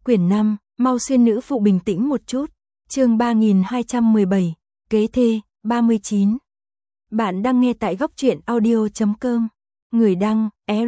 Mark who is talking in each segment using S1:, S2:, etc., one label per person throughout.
S1: Quyển 5, mau xuyên nữ phụ bình tĩnh một chút. Chương 3217, kế thê, 39. Bạn đang nghe tại góc truyện audio.com. Người đăng,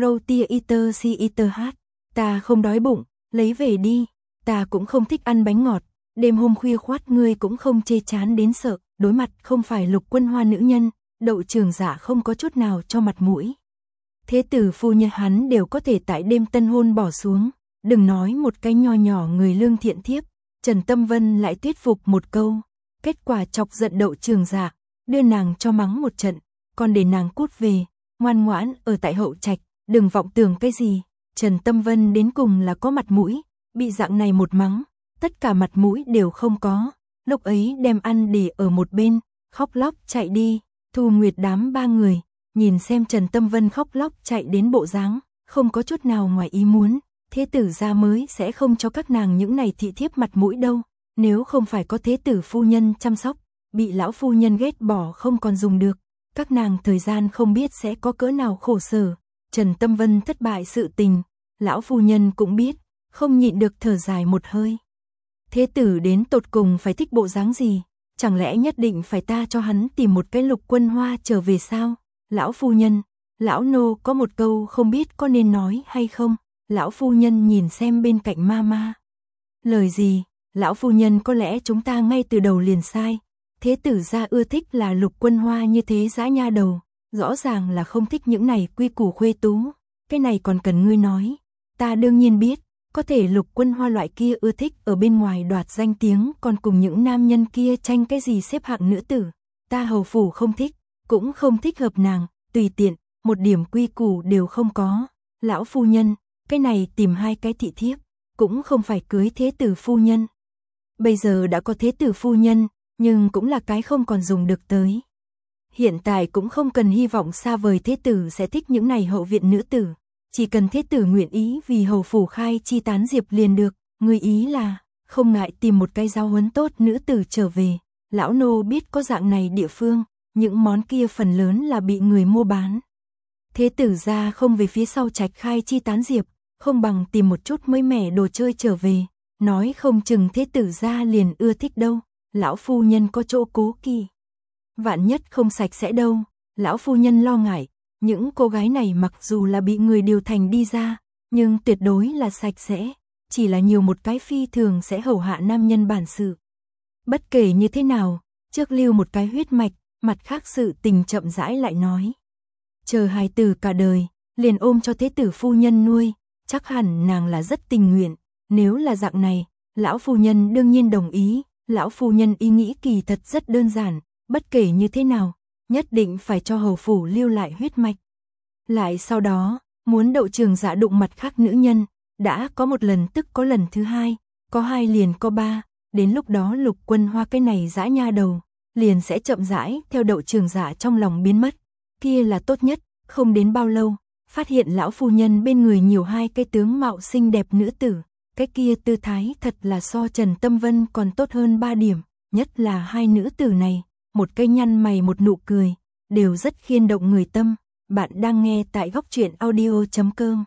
S1: Erotiaiter. Ta không đói bụng, lấy về đi. Ta cũng không thích ăn bánh ngọt. Đêm hôm khuya khoắt ngươi cũng không chê chán đến sợ. Đối mặt không phải Lục Quân Hoa nữ nhân, Đậu Trường Dạ không có chút nào cho mặt mũi. Thế tử phu nhân hắn đều có thể tại đêm tân hôn bỏ xuống. Đừng nói một cái nho nhỏ người lương thiện thiếp, Trần Tâm Vân lại thuyết phục một câu. Kết quả chọc giận Đậu Trường Dạ, đưa nàng cho mắng một trận, còn để nàng cút về, ngoan ngoãn ở tại hậu trạch, đừng vọng tưởng cái gì. Trần Tâm Vân đến cùng là có mặt mũi, bị dạng này một mắng, tất cả mặt mũi đều không có. Lúc ấy đem ăn để ở một bên, khóc lóc chạy đi. Thu Nguyệt đám ba người, nhìn xem Trần Tâm Vân khóc lóc chạy đến bộ dáng, không có chút nào ngoài ý muốn. Thế tử gia mới sẽ không cho các nàng những này thị thiếp mặt mũi đâu. Nếu không phải có thế tử phu nhân chăm sóc, bị lão phu nhân ghét bỏ không còn dùng được, các nàng thời gian không biết sẽ có cỡ nào khổ sở. Trần Tâm Vân thất bại sự tình, lão phu nhân cũng biết, không nhịn được thở dài một hơi. Thế tử đến tột cùng phải thích bộ dáng gì? Chẳng lẽ nhất định phải ta cho hắn tìm một cái Lục Quân Hoa trở về sao? Lão phu nhân, lão nô có một câu không biết có nên nói hay không? Lão phu nhân nhìn xem bên cạnh ma. Lời gì? Lão phu nhân có lẽ chúng ta ngay từ đầu liền sai. Thế tử gia ưa thích là Lục Quân Hoa như thế dã nha đầu, rõ ràng là không thích những này quy củ khuê tú. Cái này còn cần ngươi nói. Ta đương nhiên biết, có thể Lục Quân Hoa loại kia ưa thích ở bên ngoài đoạt danh tiếng, còn cùng những nam nhân kia tranh cái gì xếp hạng nữ tử. Ta hầu phủ không thích, cũng không thích hợp nàng, tùy tiện, một điểm quy củ đều không có. Lão phu nhân, cái này tìm hai cái thị thiếp, cũng không phải cưới thế tử phu nhân. Bây giờ đã có thế tử phu nhân, nhưng cũng là cái không còn dùng được tới. Hiện tại cũng không cần hy vọng xa vời thế tử sẽ thích những này hậu viện nữ tử. Chỉ cần thế tử nguyện ý vì hầu phủ khai chi tán diệp liền được. Người ý là, không ngại tìm một cái giáo huấn tốt nữ tử trở về. Lão nô biết có dạng này địa phương, những món kia phần lớn là bị người mua bán. Thế tử ra không về phía sau trạch khai chi tán diệp, không bằng tìm một chút mới mẻ đồ chơi trở về. Nói không chừng thế tử ra liền ưa thích đâu. Lão phu nhân có chỗ cố kỵ. Vạn nhất không sạch sẽ đâu. Lão phu nhân lo ngại. Những cô gái này mặc dù là bị người điều thành đi ra, nhưng tuyệt đối là sạch sẽ. Chỉ là nhiều một cái phi thường sẽ hầu hạ nam nhân bản sự. Bất kể như thế nào, trước lưu một cái huyết mạch, mặt khác sự tình chậm rãi lại nói. Chờ hài tử cả đời, liền ôm cho thế tử phu nhân nuôi, chắc hẳn nàng là rất tình nguyện. Nếu là dạng này, lão phu nhân đương nhiên đồng ý. Lão phu nhân ý nghĩ kỳ thật rất đơn giản, bất kể như thế nào, nhất định phải cho hầu phủ lưu lại huyết mạch. Lại sau đó, muốn Đậu Trường Dạ đụng mặt khác nữ nhân, đã có một lần tức có lần thứ hai, có hai liền có ba, đến lúc đó Lục Quân Hoa cái này dã nha đầu, liền sẽ chậm rãi theo Đậu Trường Dạ trong lòng biến mất. Kia là tốt nhất, không đến bao lâu, phát hiện lão phu nhân bên người nhiều hai cái tướng mạo xinh đẹp nữ tử. Cái kia tư thái thật là so Trần Tâm Vân còn tốt hơn 3 điểm, nhất là hai nữ tử này, một cái nhăn mày một nụ cười, đều rất khiên động người tâm. Bạn đang nghe tại góc truyện audio.com.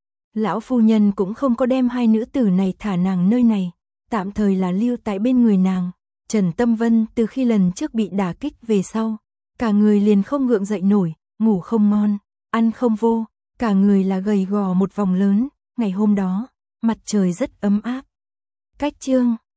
S1: Lão phu nhân cũng không có đem hai nữ tử này thả nàng nơi này, tạm thời là lưu tại bên người nàng. Trần Tâm Vân từ khi lần trước bị đả kích về sau, cả người liền không gượng dậy nổi, ngủ không ngon, ăn không vô, cả người là gầy gò một vòng lớn. Ngày hôm đó, mặt trời rất ấm áp. Cách chương